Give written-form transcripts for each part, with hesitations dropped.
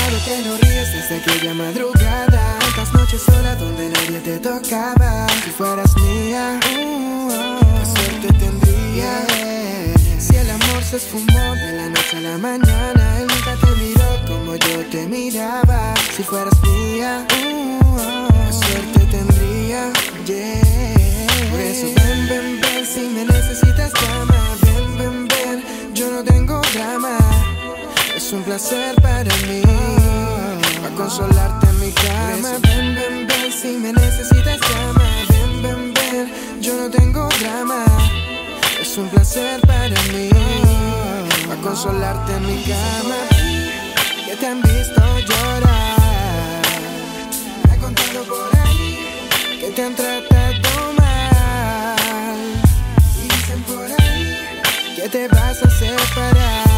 contado que no ríes desde aquella madrugada. Tantas noches sola donde nadie te tocaba. Si fueras mía, qué suerte tendría. Si el amor se esfumó de la noche a la mañana, él nunca te miró como yo te miraba. Si fueras mía, qué suerte tendría, yeah. Por eso ven, ven, ven, si me necesitas llama. Ven, ven, ven, yo no tengo drama. Es un placer para mí, para consolarte en mi cama. Ven, ven, ven, si me necesitas llama. Ven, ven, ven, yo no tengo drama. Es un placer para mí, para consolarte en mi cama. Que te han visto llorar, me han contado por ahí que te han tratado mal. Y dicen por ahí que te vas a separar.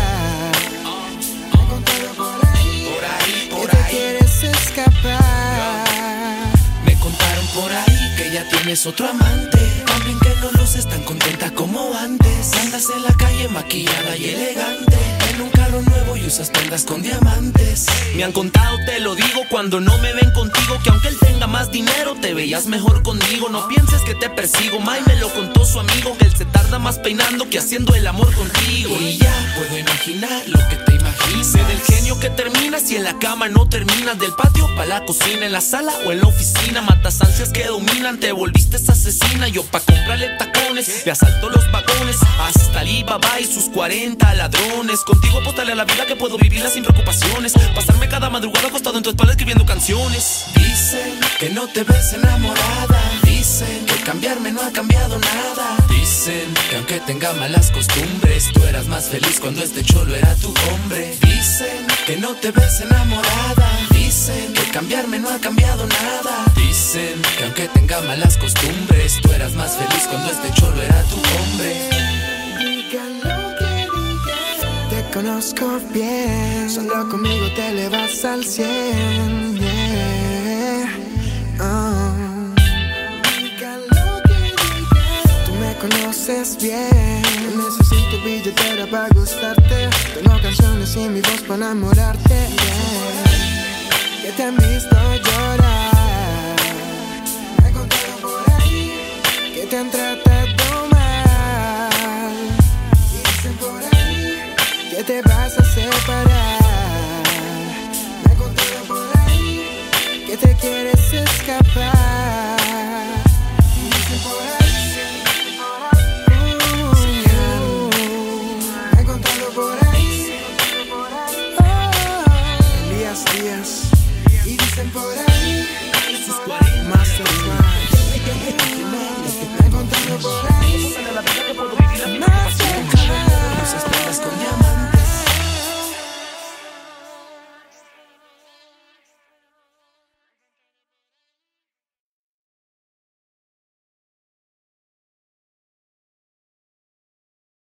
Por ahí quieres escapar. Me contaron por ahí que ya tienes otro amante. También que no luces tan contenta como antes. Andas en la calle maquillada y elegante, en un carro nuevo y usas prendas con diamantes. Me han contado, te lo digo, cuando no me ven contigo, que aunque él tenga más dinero, te veías mejor conmigo. No pienses que te persigo, May me lo contó su amigo, que él se tarda más peinando que haciendo el amor contigo. Y ya puedo imaginar lo que te imaginas. Sé del genio que terminas y en la cama no terminas. Del patio pa' la cocina, en la sala o en la oficina. Matas ansias que dominan, te volviste asesina. Yo pa' comprarle tacones, le asalto los vagones. Hasta Alibaba y sus 40 ladrones. Contigo apostarle a la vida que puedo vivirla sin preocupaciones. Pasarme cada madrugada acostado en tu espalda escribiendo canciones. Dicen que no te ves enamorada. Dicen que cambiarme no ha cambiado nada. Dicen que aunque tenga malas costumbres, tú eras más feliz cuando este cholo era tu hombre. Dicen que no te ves enamorada. Dicen que cambiarme no ha cambiado nada. Dicen que aunque tenga malas costumbres, tú eras más feliz cuando este cholo era tu hombre. Digan lo que digan, te conozco bien. Solo conmigo te elevas al 100, yeah. Digan lo que digan, tú me conoces bien. No necesito billetera para gustarte. Tengo canciones y mi voz para enamorarte, yeah. Que te han visto llorar, me han contado por ahí que te han tratado mal. Y dicen por ahí que te vas a separar. Me han contado por ahí que te quieres escapar. Y dicen por ahí, me han contado por ahí, Elías Díaz. Y dicen por ahí